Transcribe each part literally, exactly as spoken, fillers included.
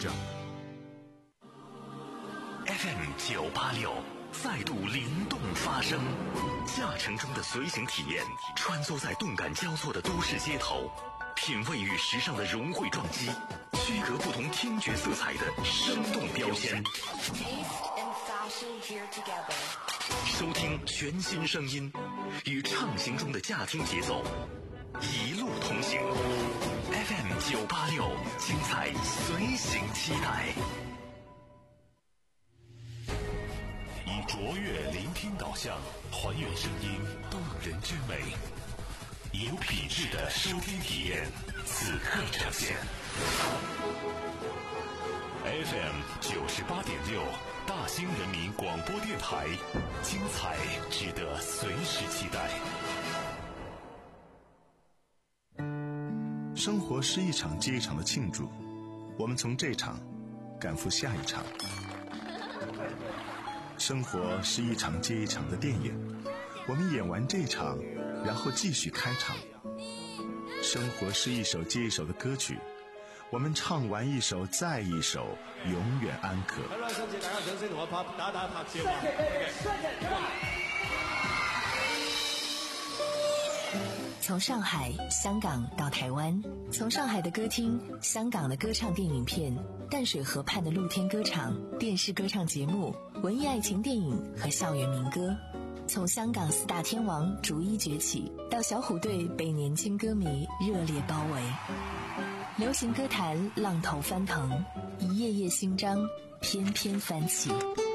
证。 F M 九八六再度灵动发声，驾乘中的随行体验，穿梭在动感交错的都市街头，品味与时尚的融汇撞击，区隔不同听觉色彩的生动标签。收听全新声音，与畅行中的驾听节奏，一路同行。F M 九八六，精彩随行期待。以卓越聆听导向，还原声音动人之美，有品质的收听体验，此刻呈现。F M 九十八点六，大兴人民广播电台，精彩值得随时期待。 生活是一场接一场的庆祝，我们从这场赶赴下一场。生活是一场接一场的电影，我们演完这场，然后继续开场。生活是一首接一首的歌曲，我们唱完一首再一首，永远安可。好啦，想借大家掌聲同我拍打打拍照啊！ 从上海、香港到台湾，从上海的歌厅、香港的歌唱电影片、淡水河畔的露天歌场、电视歌唱节目、文艺爱情电影和校园民歌，从香港四大天王逐一崛起，到小虎队被年轻歌迷热烈包围。流行歌坛浪头翻腾，一页页新章翩翩翻起。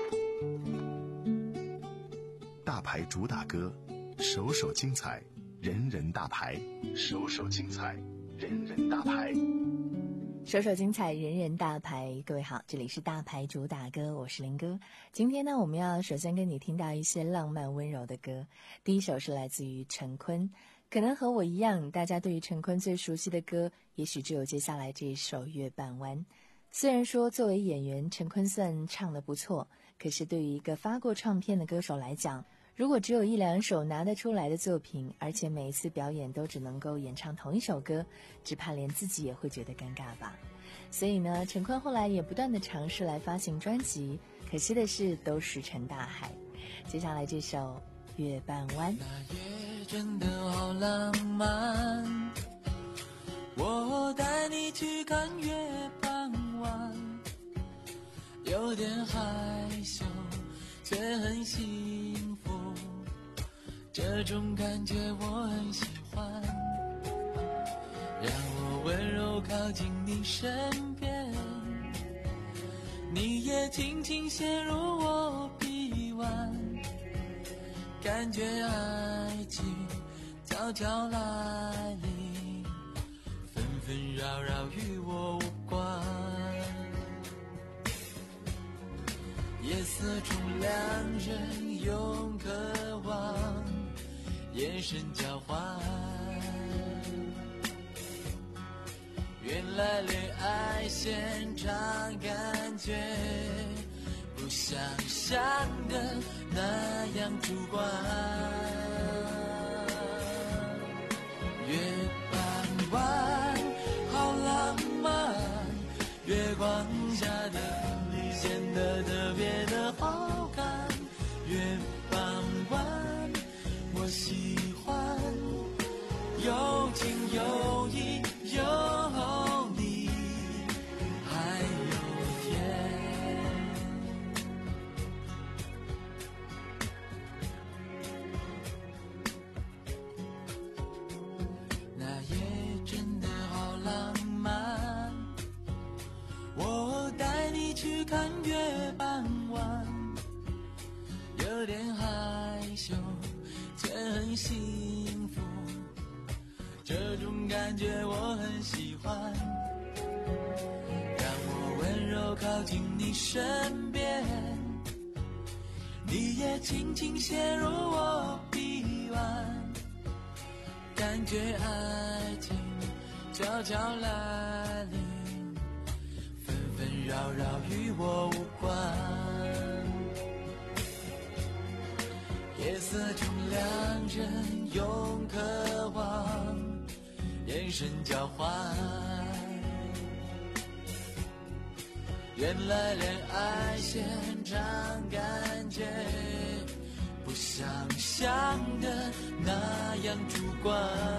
大牌主打歌，首首精彩，人人大牌，首首精彩，人人大牌， 首首精彩，人人大牌。各位好，这里是大牌主打歌，我是林哥。今天呢，我们要首先跟你听到一些浪漫温柔的歌。第一首是来自于陈坤，可能和我一样，大家对于陈坤最熟悉的歌，也许只有接下来这一首《月半弯》。虽然说作为演员，陈坤算唱得不错，可是对于一个发过唱片的歌手来讲，如果只有一两首拿得出来的作品，而且每一次表演都只能够演唱同一首歌，只怕连自己也会觉得尴尬吧。所以呢，陈坤后来也不断地尝试来发行专辑，可惜的是都石沉大海。接下来这首《月半弯》。 那夜真的好浪漫，我带你去看月半弯，有点害羞却很幸福，这种感觉我很喜欢，让我温柔靠近你身边，你也轻轻陷入我臂弯，感觉爱情悄悄来临，纷纷扰扰与我无关，夜色中两人用渴望眼神交换，原来恋爱现场感觉不像想的那样主观，月半弯好浪漫，月光下的你显得特别的好看，月半弯我喜欢，有情有义有你还有天，那夜真的好浪漫，我带你去看月半弯，有点害羞却很幸福，这种感觉我很喜欢，让我温柔靠近你身边，你也轻轻陷入我臂弯，感觉爱情悄悄来临，纷纷扰扰与我无关，夜色中两人用渴望眼神交换， 原来恋爱现场感觉不像想的那样主观，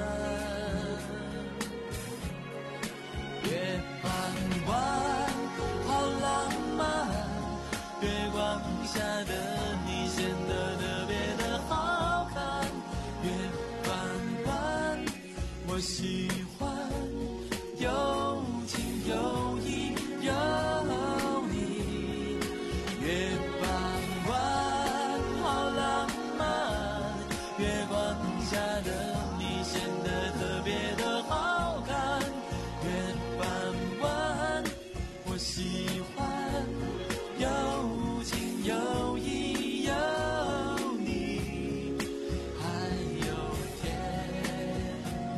月傍晚好浪漫，月光下的你显得特别的好看，月傍晚我喜欢有情有义有你，月傍晚好浪漫，月光下的你显得特别的好看，月傍晚我喜欢有情有义有你，还有天，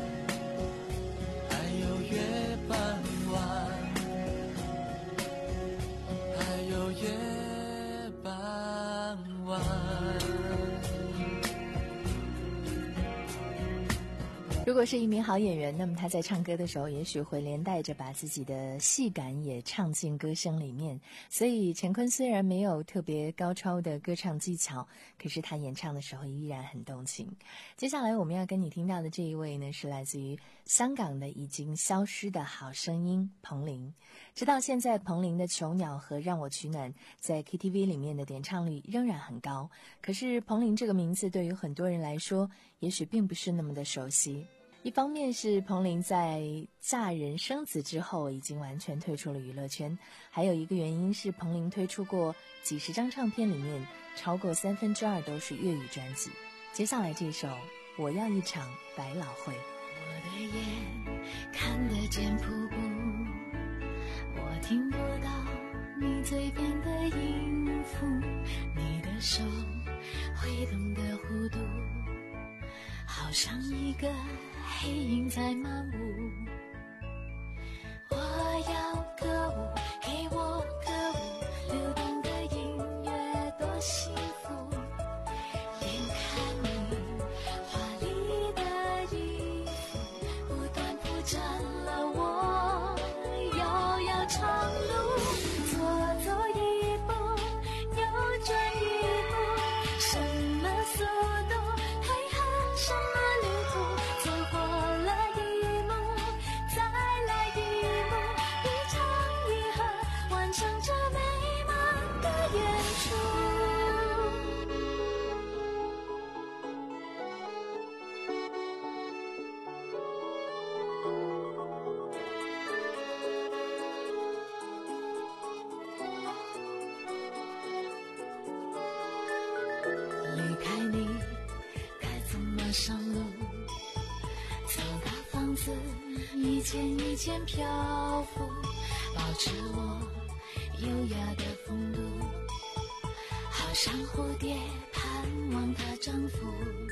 还有月傍晚，还有月傍晚。 如果是一名好演员，那么他在唱歌的时候也许会连带着把自己的戏感也唱进歌声里面。所以陈坤虽然没有特别高超的歌唱技巧，可是他演唱的时候依然很动情。接下来我们要跟你听到的这一位呢，是来自于香港的已经消失的好声音彭羚。直到现在，彭羚的《囚鸟》和《让我取暖》在 K T V 里面的点唱率仍然很高，可是彭羚这个名字对于很多人来说也许并不是那么的熟悉。一方面是彭羚在嫁人生子之后已经完全退出了娱乐圈，还有一个原因是彭羚推出过几十张唱片，里面超过三分之二都是粤语专辑。接下来这首《我要一场百老汇》。 我的眼看得见瀑布，我听不到你嘴边的音符，你的手挥动的弧度好像一个黑影在漫舞，我要歌舞，给我歌舞，流动的音乐多幸福，眼看你华丽的衣服不断铺展了我遥遥长路，左走一步右转一步，什么速度配合什么旅途，走过了一幕再来一幕，一唱一和完成这美满的演出。离开你该怎么上路，走到房子一间一间漂浮，保持我优雅的风度，好像蝴蝶盼望它征服，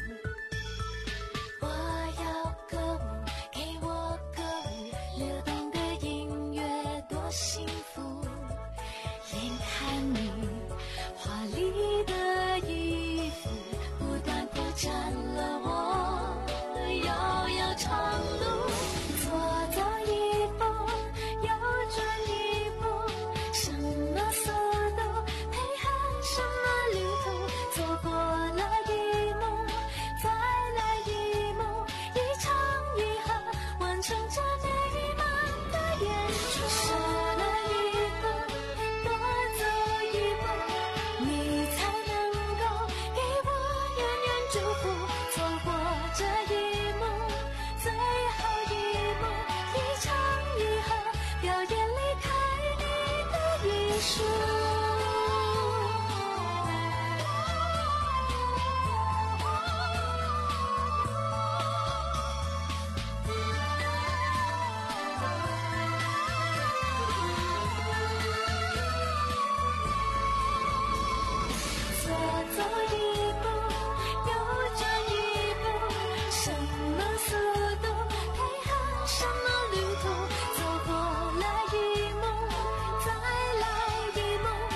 我要歌舞，给我歌舞，流动的音乐多幸福，眼看你华丽的衣服不断铺展了我遥遥长路，左走一步右转一步，什么速度配合什么旅途，走过了一幕再来一幕，一唱一和完成这美满的演出，少了一步多走一步，你才能够给我远远祝福，错过这一幕最后一幕，一唱一和表演离开你的艺术。左走一步右转一步，什么速度配合什么旅途，走过了一幕再来一幕，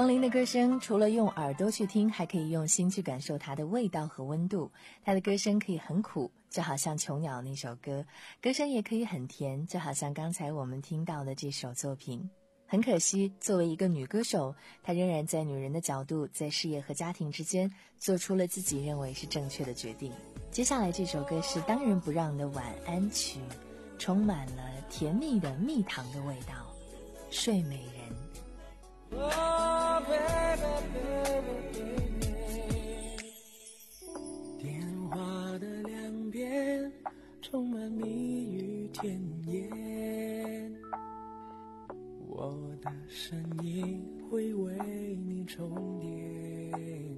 黄龄的歌声除了用耳朵去听，还可以用心去感受它的味道和温度。她的歌声可以很苦，就好像囚鸟那首歌，歌声也可以很甜，就好像刚才我们听到的这首作品。很可惜，作为一个女歌手，她仍然在女人的角度，在事业和家庭之间做出了自己认为是正确的决定。接下来这首歌是当仁不让的晚安曲，充满了甜蜜的蜜糖的味道。睡美人。 Oh, baby, baby, baby. 电话的两边充满蜜语甜言，我的声音会为你充电。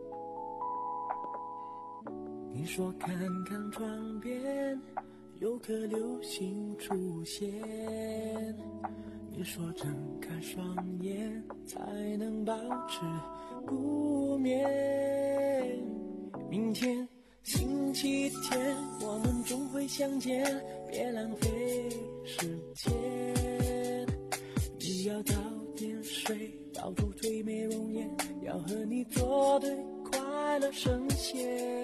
你说看看窗边有颗流星出现，你说睁开双眼才能保持不眠。明天星期天我们终会相见，别浪费时间。你要早点睡，保住最美容颜，要和你作对，快乐神仙。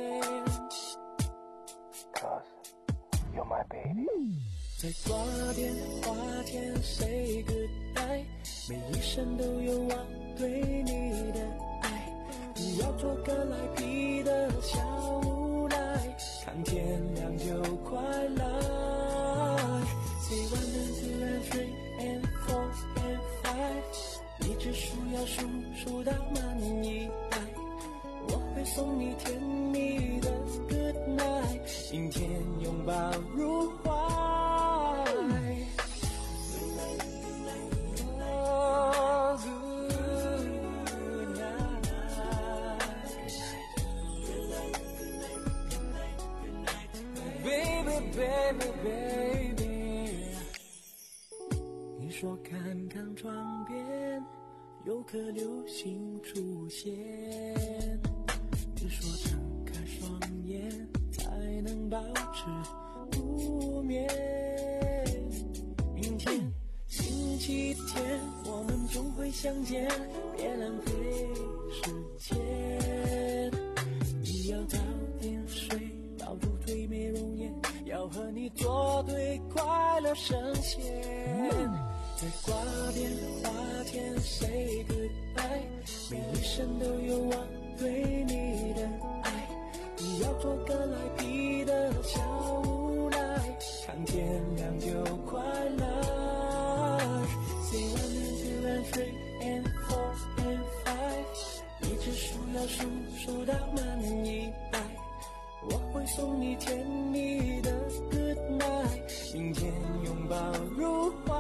Cause you're my baby。在挂电话前 say goodbye， 每一声都有我对你的爱。不要做个赖皮的小无赖，看天亮就快来。Say one and two and three and four and five， 你只需要数数到满一百，我会送你甜蜜的 good night， 今天拥抱入怀。 Baby, baby， 你说看看窗边有颗流星出现，你说睁开双眼才能保持不眠。明天星期天我们终会相见，别浪费时间。你要早点睡，保住最美容颜，要和你作对，快乐神仙。在挂电话前 say goodbye， 每一声都有我对你的爱。不要做个赖皮的小无赖，看天亮就快来。Say one and two and three and four and five， 你只需要数数到满一百。 我会送你甜蜜的 good night， 明天拥抱入怀。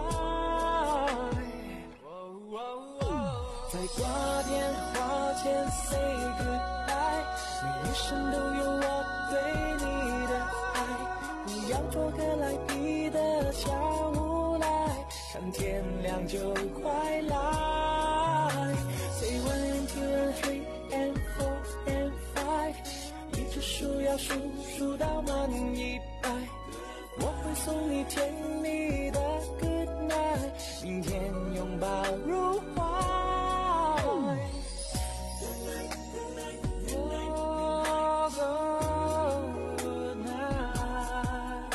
在挂电话前 say goodbye， 每一声都有我对你的爱。不要做个赖皮的小无赖，看天亮就快来。Say one and two and three and four and five。 只需要数数到满一百，我会送你甜蜜的 good night， 明天拥抱入怀。Oh, good night。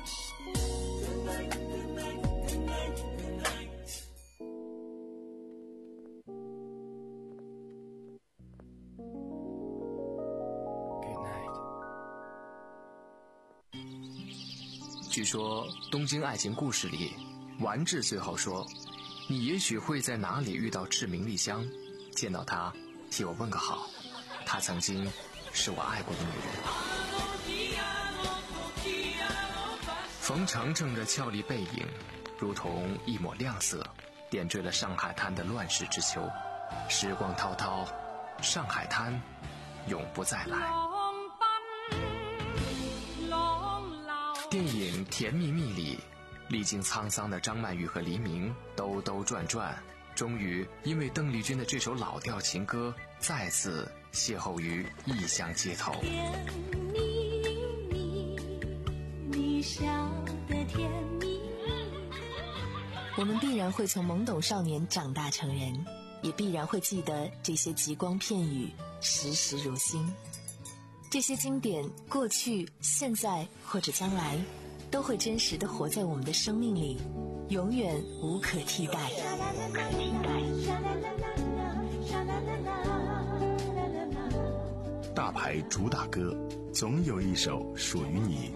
据说《东京爱情故事》里，丸治最后说：“你也许会在哪里遇到赤名莉香，见到她，替我问个好。她曾经是我爱过的女人。”冯程程的俏丽背影，如同一抹亮色，点缀了上海滩的乱世之秋。时光滔滔，上海滩永不再来。 电影《甜蜜蜜》里，历经沧桑的张曼玉和黎明兜兜转转，终于因为邓丽君的这首老调情歌，再次邂逅于异乡街头。 甜蜜蜜，你笑得甜蜜。 我们必然会从懵懂少年长大成人， 也必然会记得这些极光片语，时时如新。这些经典，过去、现在或者将来，都会真实地活在我们的生命里，永远无可替代。无可替代。 大牌主打歌，总有一首属于你。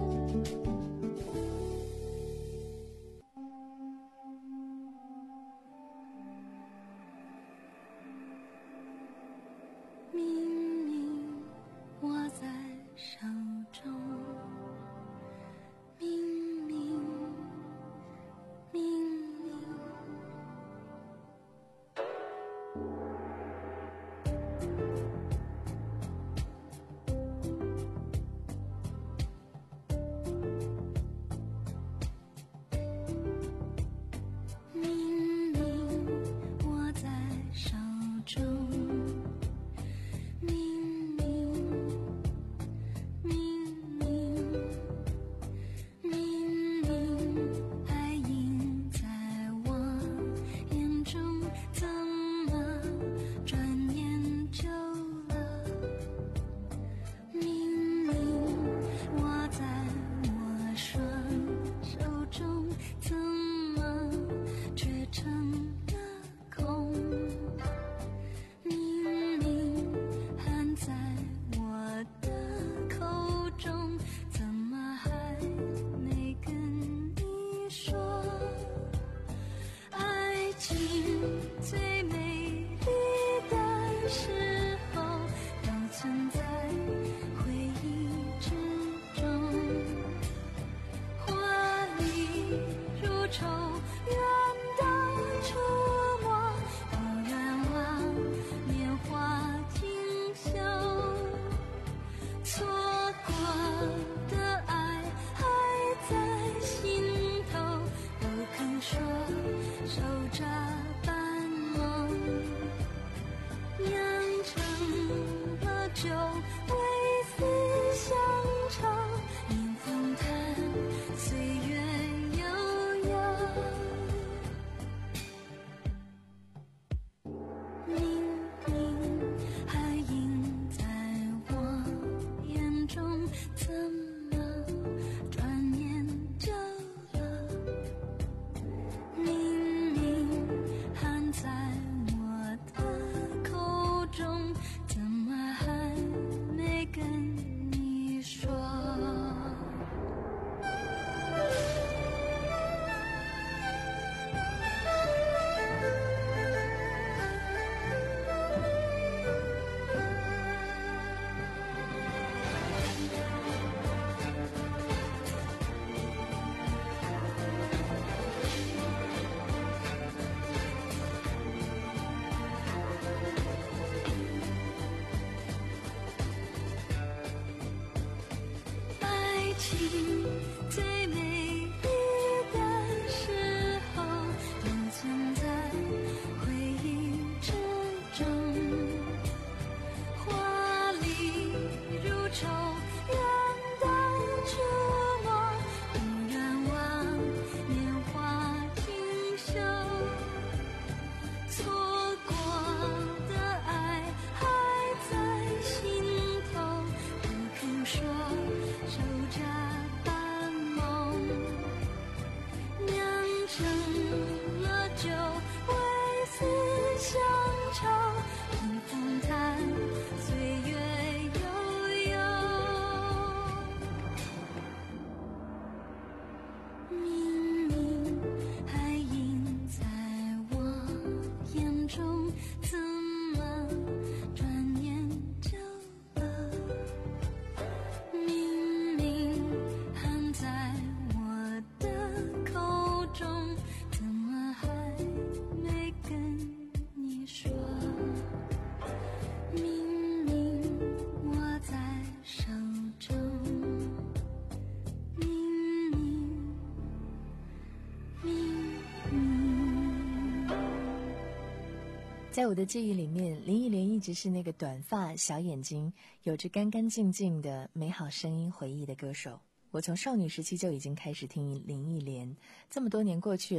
在我的记忆里面，林忆莲一直是那个短发、小眼睛，有着干干净净的美好声音回忆的歌手。我从少女时期就已经开始听林忆莲，这么多年过去了，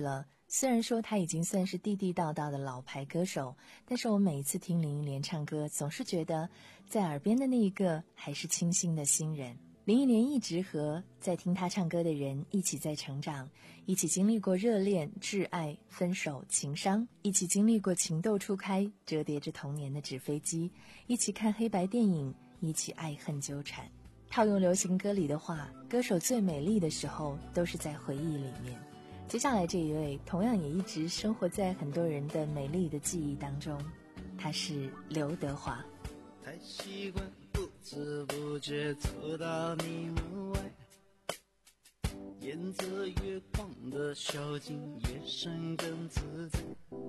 虽然说他已经算是地地道道的老牌歌手，但是我每一次听林忆莲唱歌，总是觉得在耳边的那一个还是清新的新人。林忆莲一直和在听她唱歌的人一起在成长，一起经历过热恋、挚爱、分手、情伤，一起经历过情窦初开、折叠着童年的纸飞机，一起看黑白电影，一起爱恨纠缠。套用流行歌里的话，歌手最美丽的时候都是在回忆里面。接下来这一位同样也一直生活在很多人的美丽的记忆当中，她是刘德华。 太习惯不知不觉走到你门外，沿着月光的小径，夜深更自在，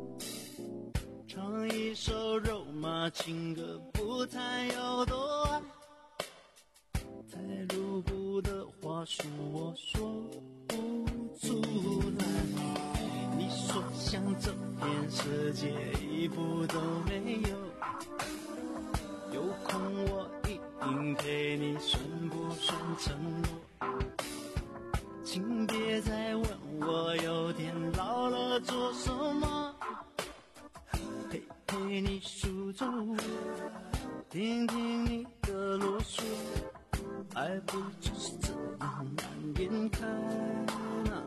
唱一首肉麻情歌，不谈有多爱，太露骨的话术我说不出来，你说像这片世界一步都没有，有空我一定陪你，算不算承诺？请别再问我有天老了做什么，陪陪你数着，听听你的啰嗦，爱不就是这样难言开呢？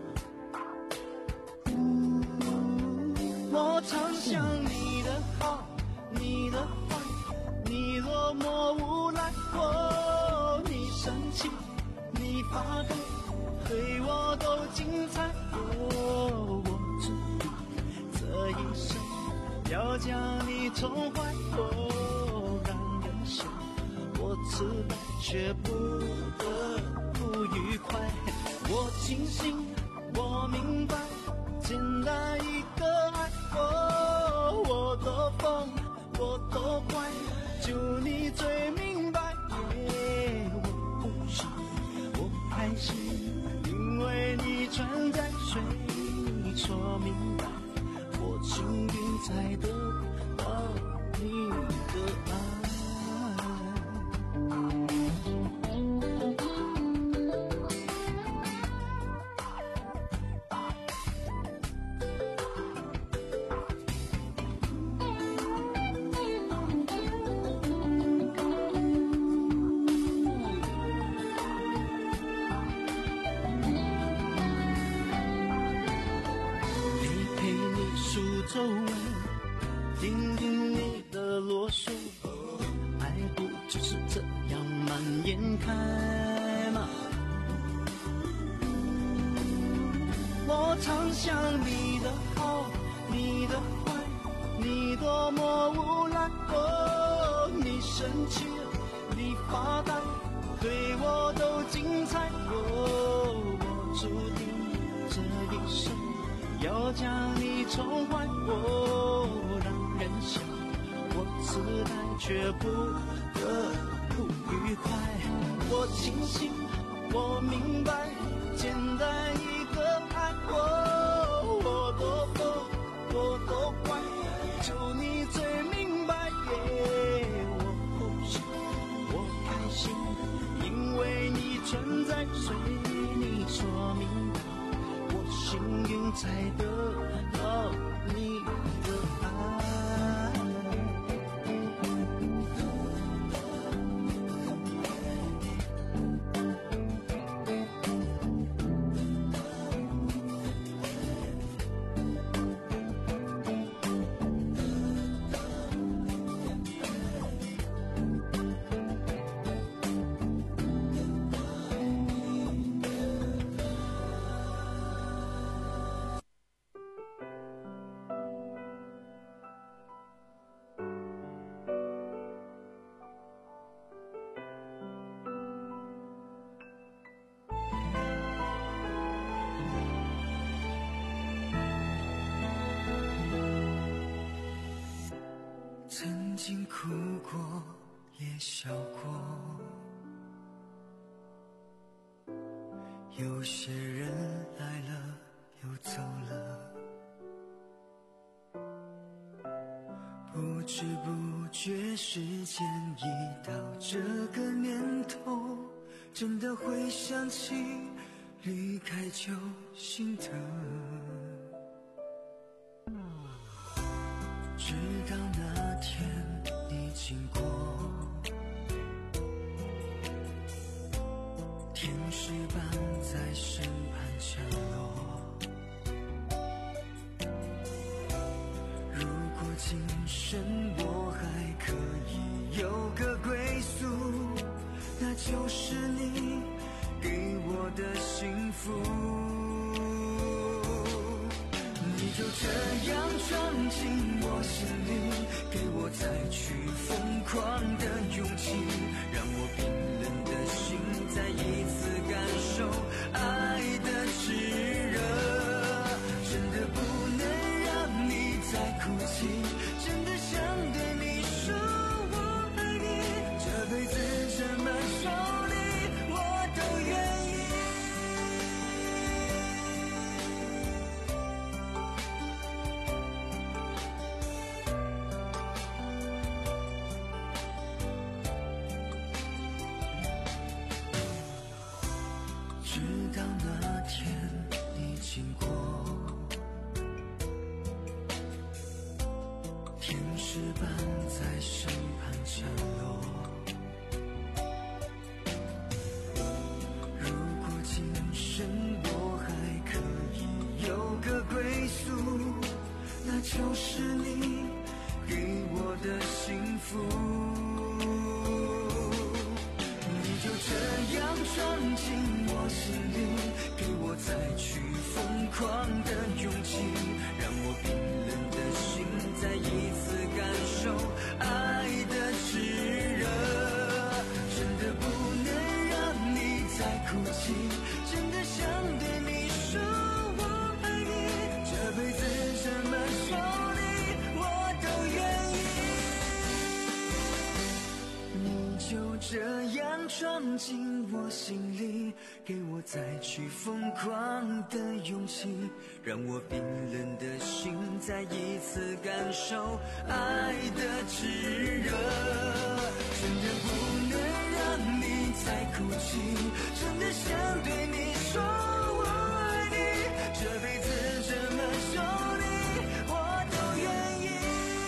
我常想你的好，你的坏，你落寞无赖，哦，你生气，你发抖，对我都精彩，哦，我注定这一生要将你宠坏，哦，让人笑，我痴呆却不得不愉快，我清醒，我明白，简单一个爱，哦，我多疯，我多乖，就你最明白，耶，我不信，我开心，因为你存在，随你说明白，我幸运才得到你的爱。皱纹，听听你的啰嗦，爱不就是这样蔓延开吗？我常想你的好，你的坏，你多么无赖，哦，你生气了，你发呆，对我都精彩，哦，我注定这一生要将你宠坏，哦，让人笑，我痴呆却不得不愉快，我清醒，我明白，简单一个爱，哦，我多疯，我多乖，就你最明白，耶，我不信，我开心，因为你存在，随你说明白，我幸运才得到你的爱。 曾经哭过，也笑过，有些人来了又走了，不知不觉时间已到这个年头，真的会想起离开就心疼。 经过，天使般在身旁降落。如果今生我还可以有个归宿，那就是你给我的幸福。你就这样闯进我心里，给我再去疯狂的勇气，让我冰冷的心再一次感受爱的炽热。真的不能让你再哭泣，真的想对你说我爱你，这辈子这么受力我都愿意。直到那天你经过，天使般在身旁降落。如果今生我还可以有个归宿，那就是你给我的幸福。你就这样闯进我心里，给我再去疯狂的勇气，让我冰冷的心再一次感受爱的炽热。真的不能让你再哭泣，真的想对你说我爱你，这辈子这么受力我都愿意。你就这样闯进我心里，给我再去疯狂的勇气，让我冰冷的心再一次感受爱的炽热。真的不能让你再哭泣，真的想对你说我爱你，这辈子这么受力我都愿意。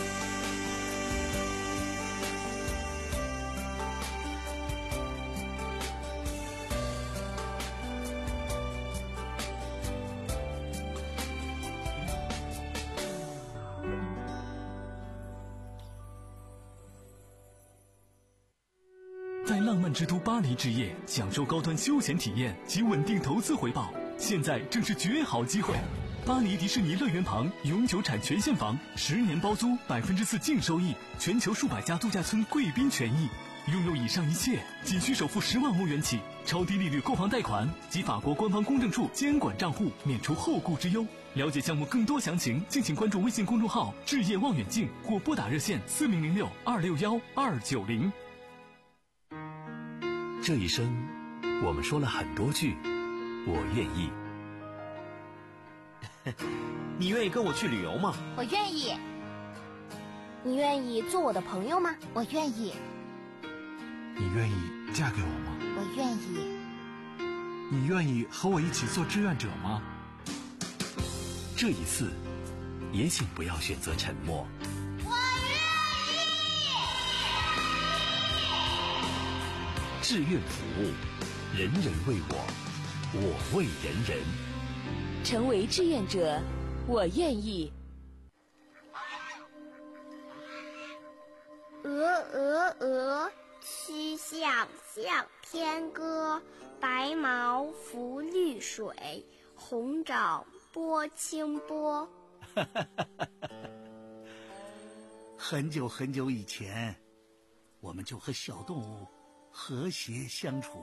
在浪漫之都巴黎之夜，享受高端休闲体验及稳定投资回报，现在正是绝好机会！巴黎迪士尼乐园旁永久产权现房，十年包租，百分之四净收益，全球数百家度假村贵宾权益，拥有以上一切，仅需首付十万欧元起，超低利率购房贷款及法国官方公证处监管账户，免除后顾之忧。了解项目更多详情，敬请关注微信公众号“置业望远镜”或拨打热线四零零六二六幺二九零。 这一生，我们说了很多句“我愿意”。 你愿意跟我去旅游吗？ 我愿意。你愿意做我的朋友吗？我愿意。 你愿意嫁给我吗？ 我愿意。 你愿意和我一起做志愿者吗？ 这一次，也请不要选择沉默。志愿服务，人人为我，我为人人。 成为志愿者，我愿意。 鹅鹅鹅，曲项向天歌。白毛浮绿水，红掌拨清波。 很久很久以前，我们就和小动物和谐相处。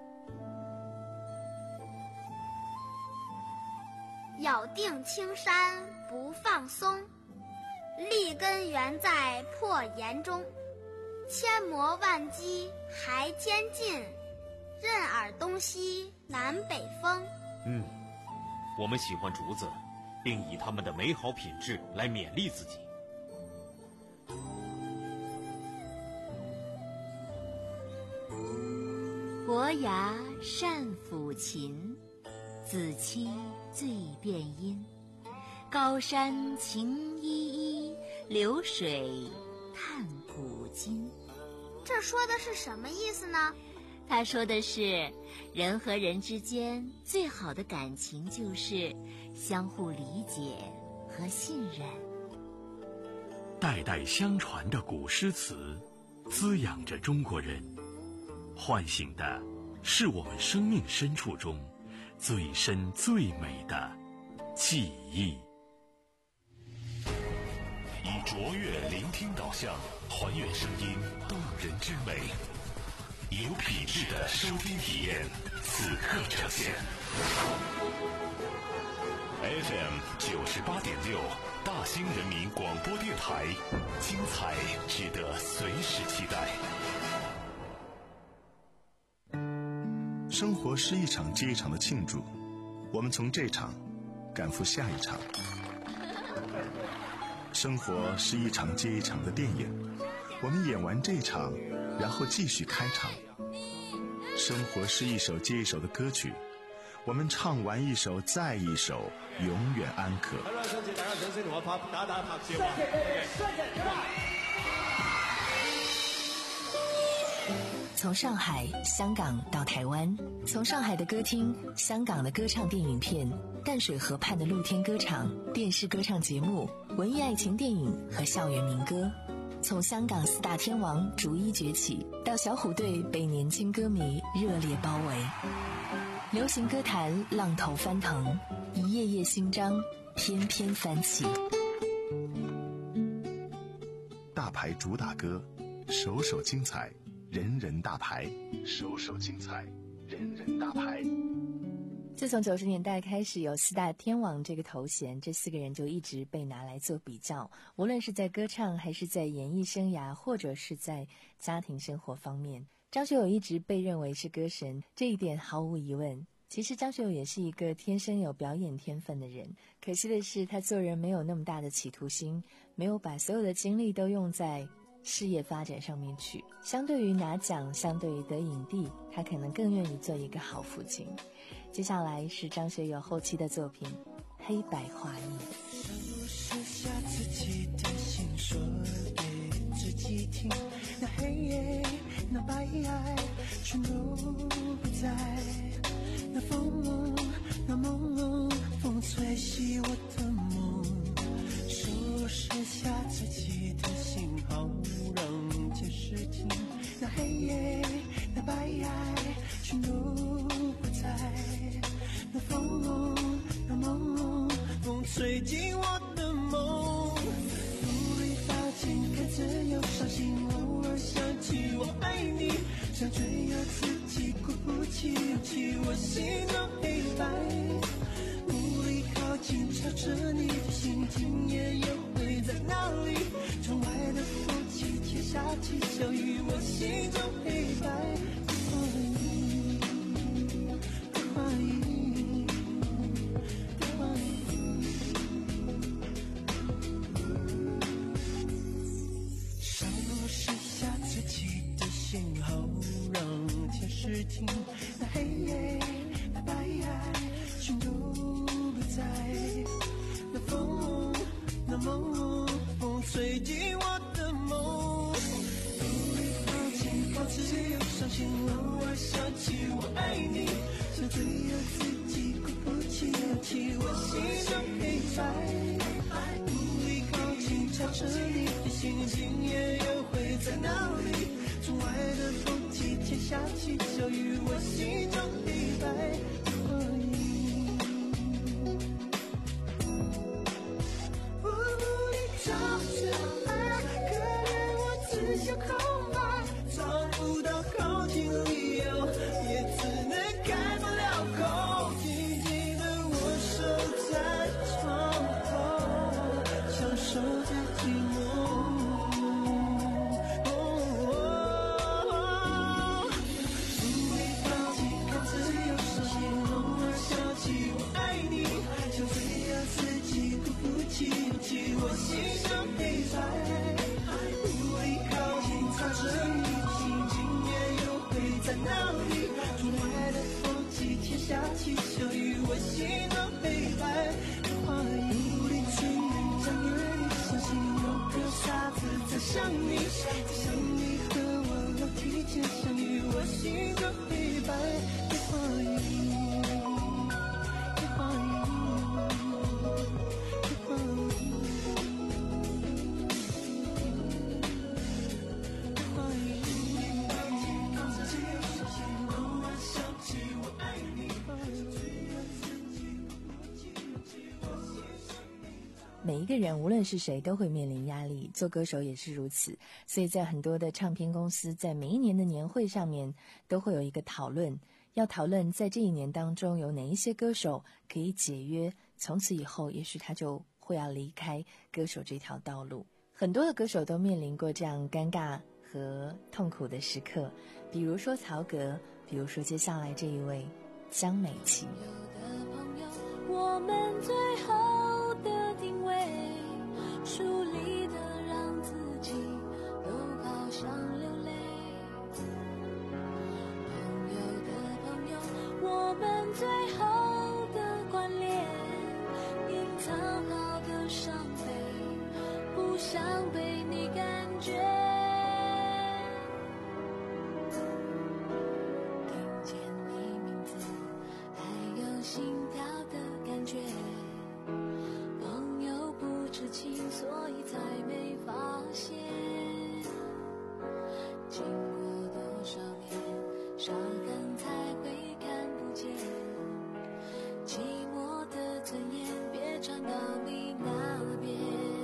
咬定青山不放松，立根原在破岩中。千磨万击还坚劲，任尔东西南北风。 嗯，我们喜欢竹子，并以它们的美好品质来勉励自己。 伯牙善抚琴，子期最辨音。高山晴依依，流水叹古金。 这说的是什么意思呢？ 他说的是，人和人之间最好的感情就是相互理解和信任。 代代相传的古诗词，滋养着中国人，唤醒的是我们生命深处中最深最美的记忆。以卓越聆听导向，还原声音动人之美，有品质的收听体验，此刻呈现。F M 九十八点六，大兴人民广播电台，精彩值得随时期待。 生活是一场接一场的庆祝，我们从这场赶赴下一场。生活是一场接一场的电影，我们演完这场，然后继续开场。生活是一首接一首的歌曲，我们唱完一首再一首，永远安可。 从上海、香港到台湾，从上海的歌厅、香港的歌唱电影片、淡水河畔的露天歌场、电视歌唱节目、文艺爱情电影和校园民歌，从香港四大天王逐一崛起，到小虎队被年轻歌迷热烈包围，流行歌坛浪头翻腾，一页页新章翩翩翻起。 大牌主打歌，首首精彩，人人大牌，首首精彩，人人大牌。 自从九十年代开始有四大天王这个头衔，这四个人就一直被拿来做比较，无论是在歌唱还是在演艺生涯或者是在家庭生活方面，张学友一直被认为是歌神，这一点毫无疑问。其实张学友也是一个天生有表演天分的人，可惜的是他做人没有那么大的企图心，没有把所有的精力都用在事业发展上面去。相对于拿奖，相对于得影帝，他可能更愿意做一个好父亲。接下来是张学友后期的作品《黑白画意》。 收拾下自己的心，说给自己听，那黑夜那白爱全都不在，那风那梦风吹熄我的梦，收拾下自己的心，好让件事情，那黑夜那白爱全都不在，那风那梦风吹进我的梦，努力抱紧看着又伤心，偶尔想起我爱你，想追要自己鼓不起勇气，我心中黑白，努力靠近朝着你的心，今夜又会在哪里？窗外的风季天下起小雨，我心中黑白不怀疑，不怀疑，收拾下自己的心，好让天使听，那黑夜那白爱全都不在，那风那梦风吹进我的梦，努力抱紧保持又伤心，偶尔想起我爱你，想追要自己鼓不起勇气，我心中黑白，努力靠近朝着你的心，今夜又会在哪里？窗外的风季天下起小雨，我心中黑白不怀疑，我努力找着爱，可怜我只想空白，找不到靠近理由，也只能开不了口，静静的我守在窗后，享受着寂寞，努力靠近每一个人无论是谁都会面临压力，做歌手也是如此。所以在很多的唱片公司在每一年的年会上面都会有一个讨论，要讨论在这一年当中有哪一些歌手可以解约，从此以后也许他就会要离开歌手这条道路。很多的歌手都面临过这样尴尬和痛苦的时刻，比如说曹格，比如说接下来这一位江美琪。 我们最后的定位，疏离的让自己都好想流泪。朋友的朋友，我们最后的关联，隐藏好的伤悲，不想被你感觉。听见你名字，还有心跳的感觉，朋友不知情，所以才没发现。经过多少年，伤痕才会看不见。寂寞的尊严，别传到你那边。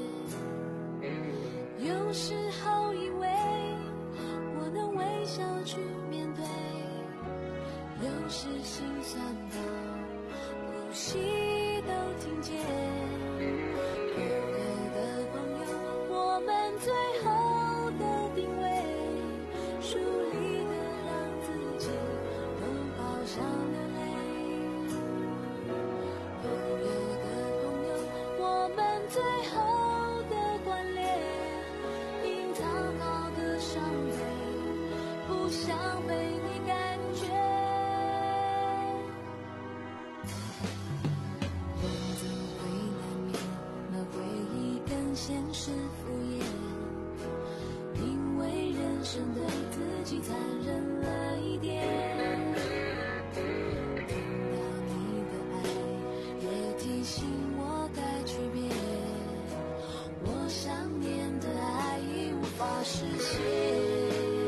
有时候以为我能微笑去面对，有时心酸到呼吸都听见。朋友的朋友，我们最后的定位，疏离的让自己都好想流泪。朋友的朋友，我们最后的关联，隐藏好的伤悲，不想被你感觉。现实敷衍，因为人生对自己残忍了一点。听到你的爱，也提醒我该区别。我想念的爱已无法实现。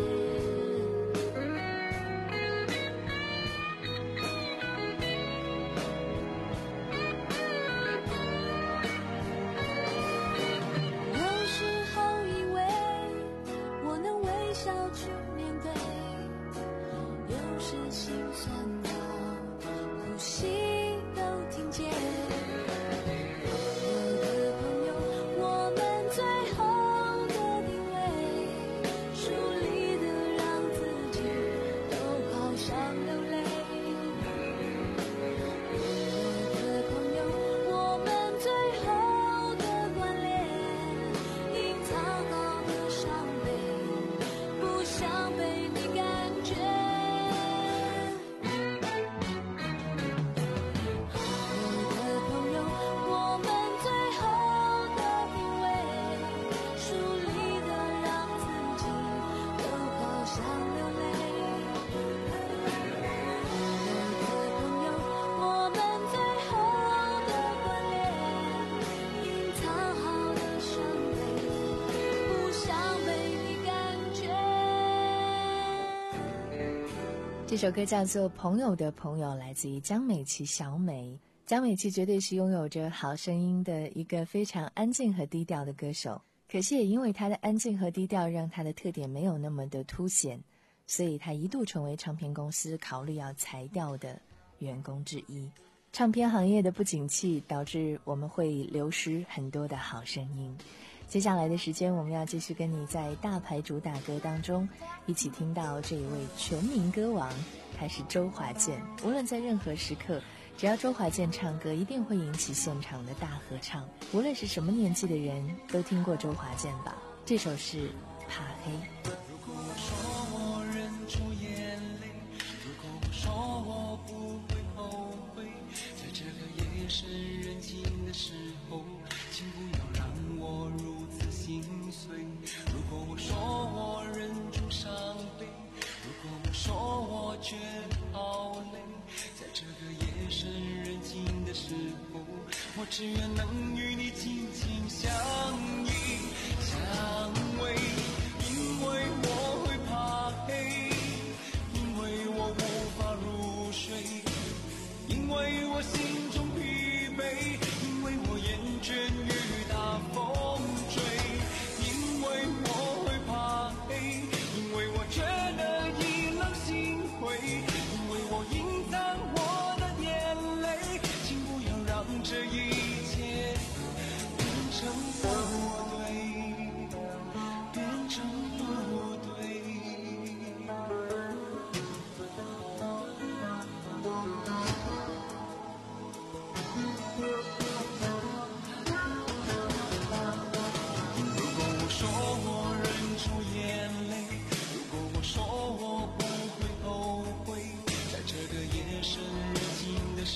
这首歌叫做《朋友的朋友》，来自于江美琪小美。江美琪绝对是拥有着好声音的一个非常安静和低调的歌手，可惜也因为她的安静和低调，让她的特点没有那么的凸显，所以她一度成为唱片公司考虑要裁掉的员工之一。唱片行业的不景气导致我们会流失很多的好声音。接下来的时间，我们要继续跟你在大牌主打歌当中一起听到这一位全民歌王，他是周华健。无论在任何时刻，只要周华健唱歌，一定会引起现场的大合唱。无论是什么年纪的人，都听过周华健吧？这首是《怕黑》。 如果我说我忍住眼泪，如果我说我不会后悔，在这个夜深人静的时候，请不要让我如此心碎。如果我说我忍住伤悲，如果我说我觉得好累，在这个夜深人静的时候，我只愿能与你紧紧相依相偎。因为我会怕黑，因为我无法入睡，因为我心中疲惫，因为我厌倦于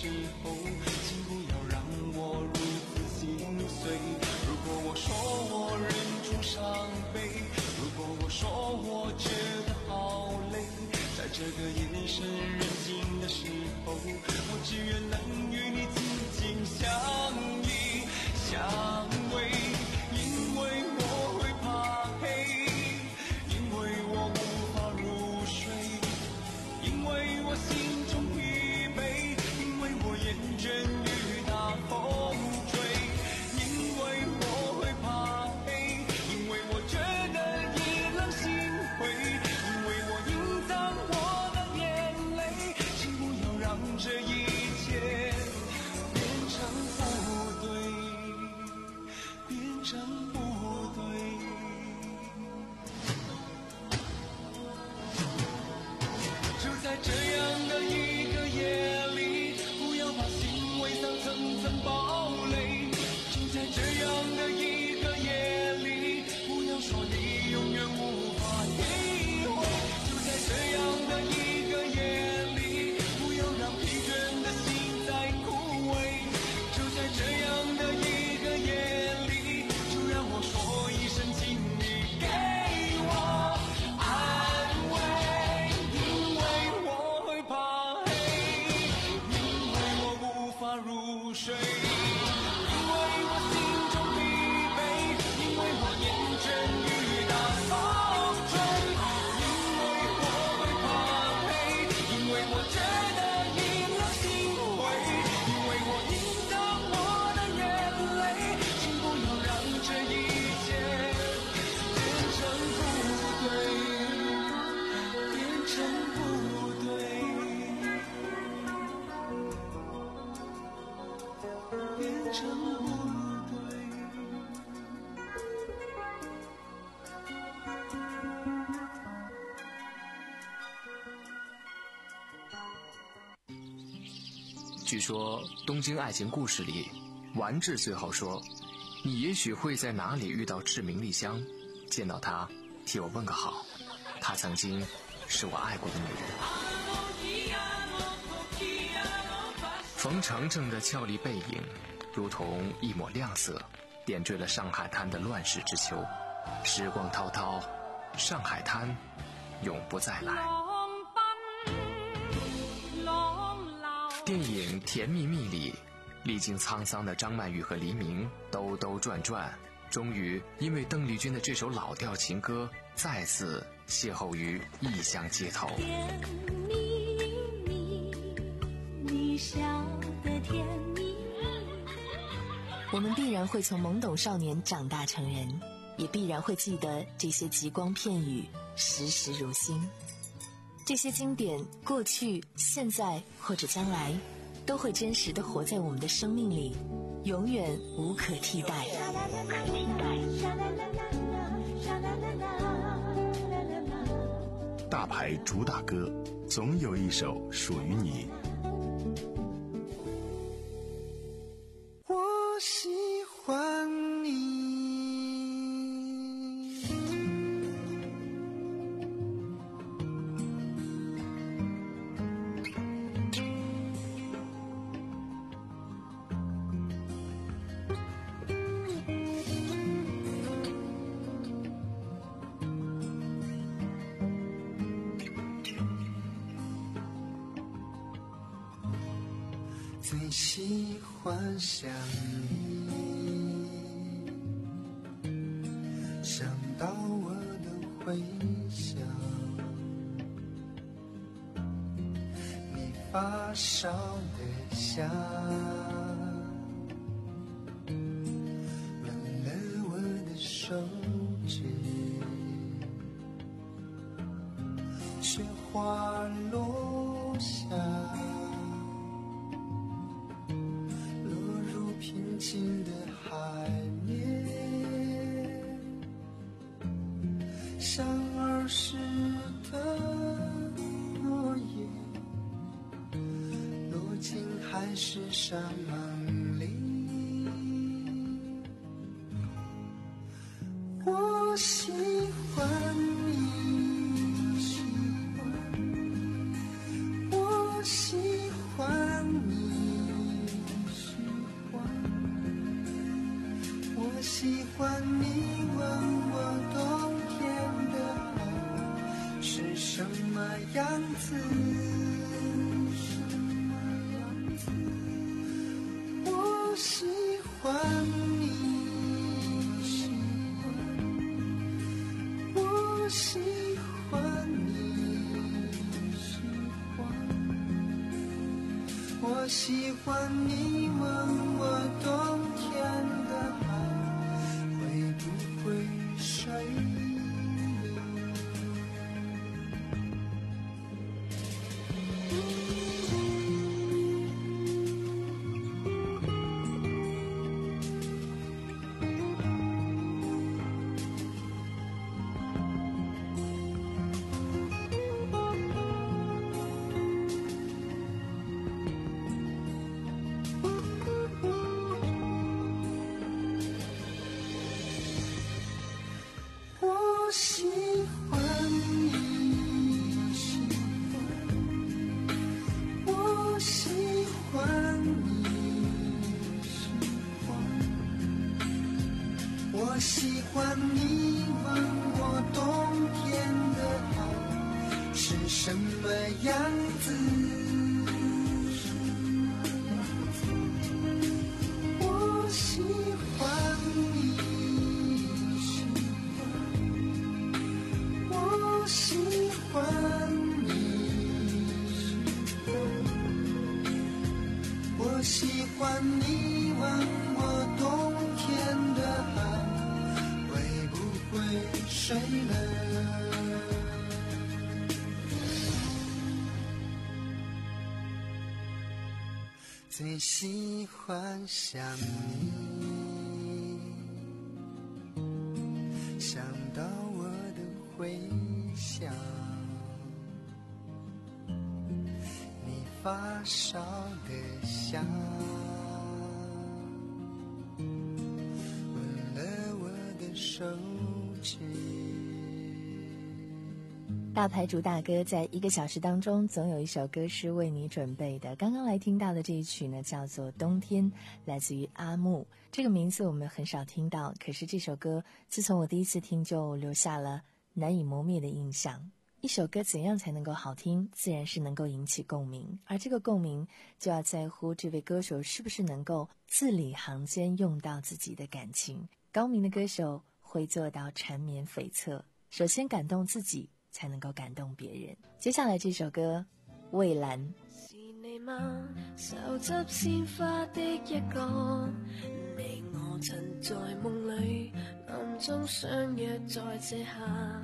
时候，请不要让我如此心碎。如果我说我忍住伤悲，如果我说我觉得好累，在这个夜深人静的时候，我只愿能与你紧紧相依相偎，因为我会怕黑，因为我无法入睡，因为我心中疲惫，因为我厌倦雨打风吹，因为我会怕黑，因为我觉得意冷心灰，因为我隐藏我的眼泪，请不要让这一切变成不对，变成不对。就在这样的一个夜里，不要把心围上层层堡垒。就在这样的一个夜里，不要说你永远无法体会。就在这样的一个夜里，不要让疲倦的心再枯萎。就在这样的一个夜里，就让我说一声，请你给我安慰，因为我会怕黑，因为我无法入睡，因为我心中疲惫，因为我厌倦雨打风吹，因为我会怕黑，因为我觉得意冷心灰，因为我隐藏我的眼泪，请不要让这一切变成不对，变成不对，变成不对。 据说《东京爱情故事》里，丸治最后说：“你也许会在哪里遇到志明丽香，见到她，替我问个好。她曾经是我爱过的女人。”冯程程的俏丽背影，如同一抹亮色，点缀了上海滩的乱世之秋。时光滔滔，上海滩永不再来。电影《甜蜜蜜》里，历经沧桑的张曼玉和黎明兜兜转转，终于因为邓丽君的这首老调情歌，再次邂逅于异乡街头。 甜蜜蜜，你笑得甜蜜蜜。 我们必然会从懵懂少年长大成人，也必然会记得这些极光片语，时时如新。这些经典，过去、现在或者将来，都会真实地活在我们的生命里，永远无可替代。 大牌主打歌，总有一首属于你。 我喜欢你。最喜欢想你，想到我的微笑，你发烧的笑，吻了我的手指，雪花落下，平静的海面，像儿时的诺言，落进海市沙漠里。我喜欢你，我喜欢你。 什么样子？我喜欢你，我喜欢你，我喜欢你问我冬天的海会不会睡？我喜欢你，喜欢，我喜欢你，喜欢，我喜欢你问我冬天的海是什么样子。我喜欢你，我喜欢你，我喜欢你问我冬天的海会不会睡了？最喜欢想你，想到我的回想，你发烧的香，吻了我的手指。 大牌主大哥在一个小时当中总有一首歌是为你准备的。刚刚来听到的这一曲呢，叫做《冬天》，来自于阿木。这个名字我们很少听到，可是这首歌自从我第一次听就留下了难以磨灭的印象。一首歌怎样才能够好听，自然是能够引起共鸣，而这个共鸣就要在乎这位歌手是不是能够字里行间用到自己的感情。高明的歌手会做到缠绵悱恻，首先感动自己，才能够感动别人。接下来这首歌《蔚蓝》。 是你嗎？手執鮮花的一個，你我曾在夢裏暗中相約在這下，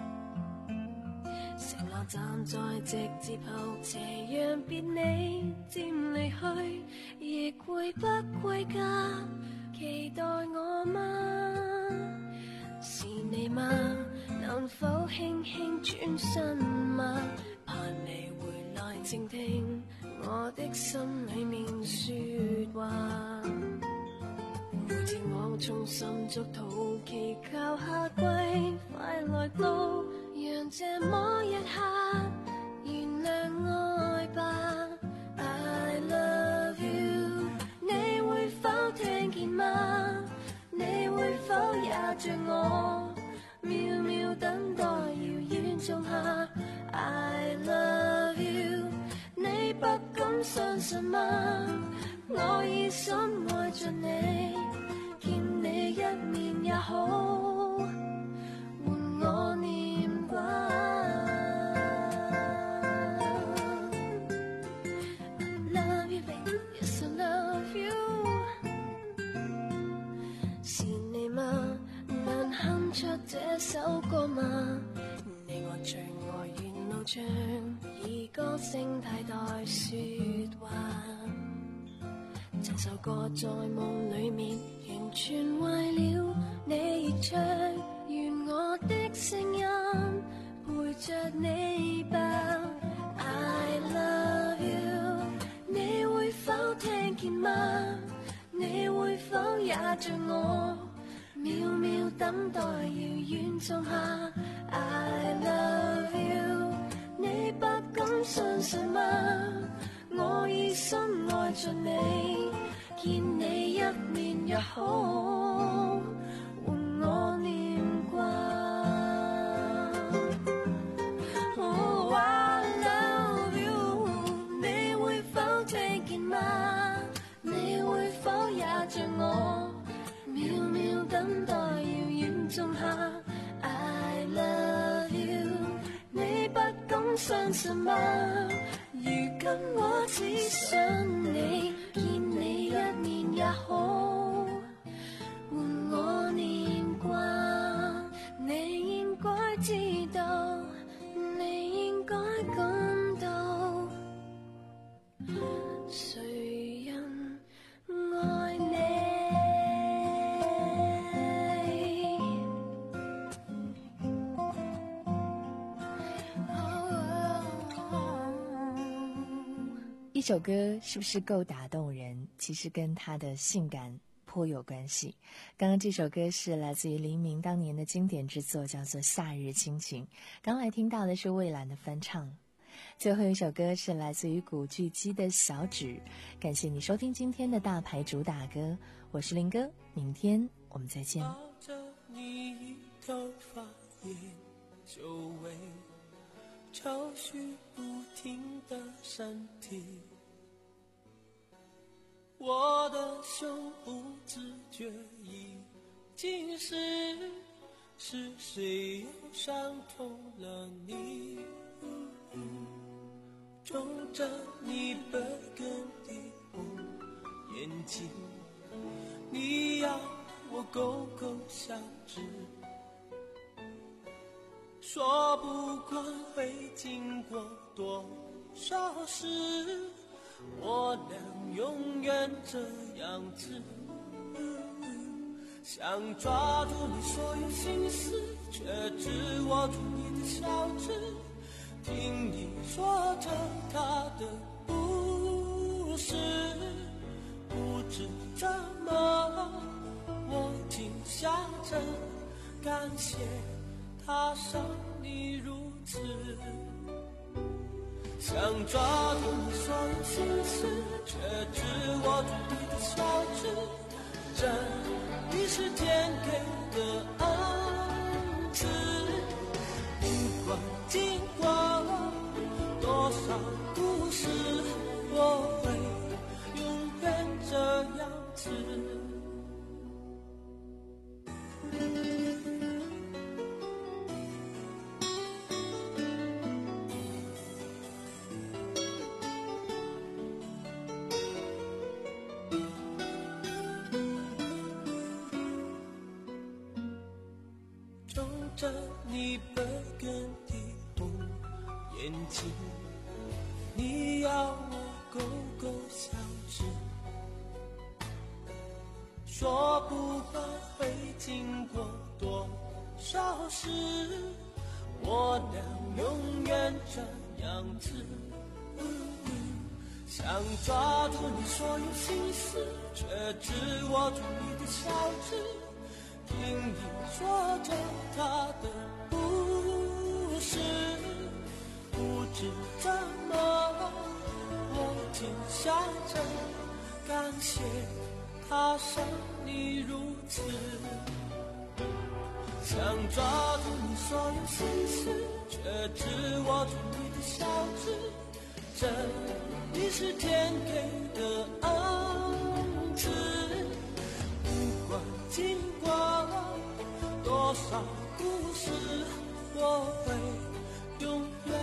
承諾站在直接後斜陽別你漸離去，亦會不歸家，期待我嗎？是你嗎？能否輕輕轉身嗎？盼你回來靜聽我的心裏面說話。每次我衷心祝禱，祈求夏季快來到，讓這麼一刻原諒愛吧。I love you， 你會否聽見嗎？你會否也像我？渺渺等待遙遠種下 I love you， 你不敢相信嗎？我已深愛着你，見你一面也好，換我念掛。 I love you baby， yes I love you， 是你嗎？能哼出這首歌嗎？你我最愛沿路唱，以歌聲替代說話。整首歌在夢裡面，完全為了你而唱，願我的聲音陪着你吧。I love you， 你會否聽見嗎？你會否也像我？渺渺等待遙遠種下 I love you， 你不敢相信嗎？我已深愛着你，見你一面也好，換我念掛。哦想想什麼？如今我只想你，見你一面也好，換我念掛。你應該知道，你應該感到，誰人愛你？ 一首歌是不是够打动人，其实跟它的性感颇有关系。刚刚这首歌是来自于黎明当年的经典之作，叫做《夏日亲情》。刚来听到的是蔚蓝的翻唱。最后一首歌是来自于古巨基的《小指》。感谢你收听今天的大牌主打歌，我是林哥，明天我们再见。 抱着你头发研究为潮汐不停的身体，我的胸不自觉已经是是谁又伤透了你，冲着你本根的红眼睛，你要我勾勾小指，说不管会经过多少事，我俩永远这样子，想抓住你所有心思，却只握住你的小指，听你说着他的故事，不知怎么我竟笑着感谢他伤你如此，想抓住你所有心思，却只握住你的小指，这你是天给的恩赐，不管经过多少故事，我会永远这样子。冲着你本根的红眼睛，你要我勾勾小指，说不管会经过多少事，我俩永远这样子，想抓住你所有心思，却只握住你的小指，听你说着他的故事，不知怎么我竟笑着感谢他伤你如此，想抓住你所有心思，却只握住你的小指，这你是天给的恩赐，不管经过多少故事，我会永远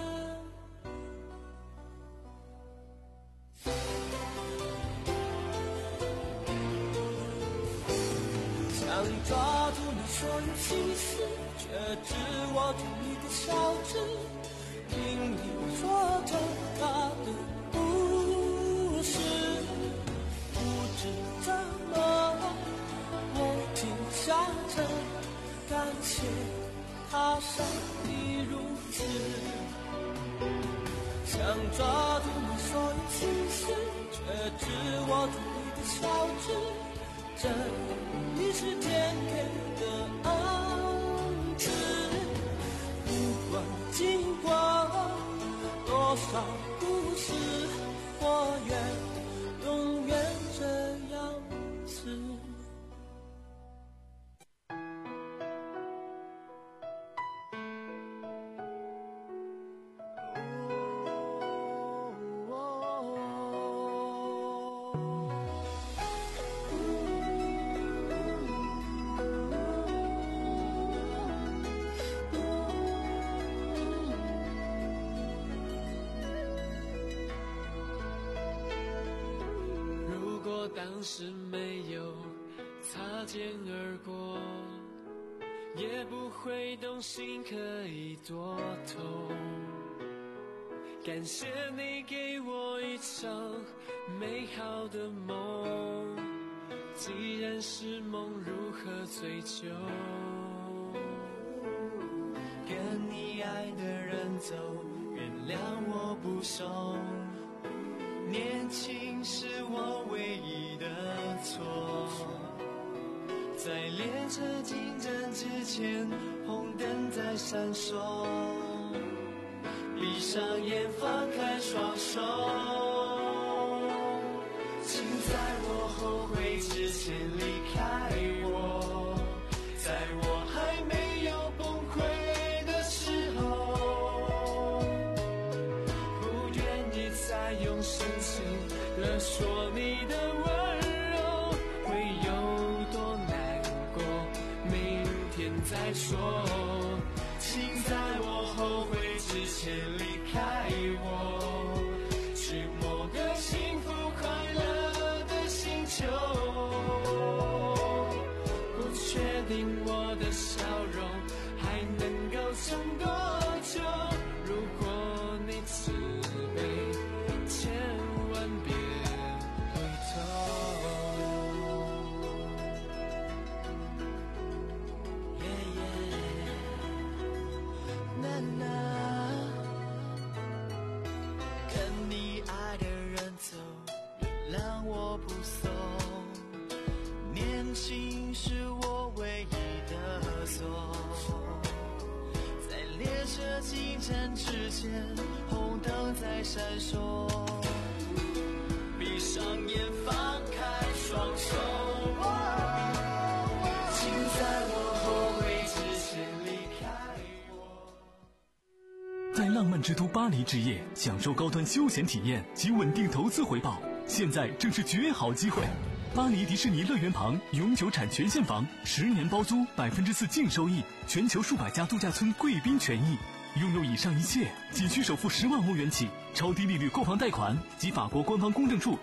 想抓住你所有心思，却只握住你的小指，听你说着他的故事，不知怎么我竟笑着感谢他伤你如此，想抓住你所有心思，却只握住你的小指，这你是天给的恩赐，不管经过多少故事，我愿永远这样子。 当时没有擦肩而过，也不会动心可以多痛。感谢你给我一场美好的梦，既然是梦，如何追究？跟你爱的人走，原谅我不怂。年轻是我唯一的错，在列车进站之前，红灯在闪烁。闭上眼，放开双手，请在我后悔之前离开我，在我还没有崩溃的时候，不愿意再用深情勒索你的温柔，会有多难过，明天再说。请在我后悔之前离开我，去某个幸福快乐的星球。不确定我的笑容还能够撑多久，如果你慈悲，千万别回头。yeah, yeah. 呐呐，跟你爱的人走，原谅我不怂。年轻是我唯一的错，在列车进站之前，红灯在闪烁。闭上眼，放开双手，请在我后悔之前离开。 在浪漫之都巴黎之夜，享受高端休闲体验及稳定投资回报，现在正是绝好机会！巴黎迪士尼乐园旁永久产权现房，十年包租，百分之四净收益，全球数百家度假村贵宾权益，拥有以上一切，仅需首付十万欧元起，超低利率购房贷款及法国官方公证处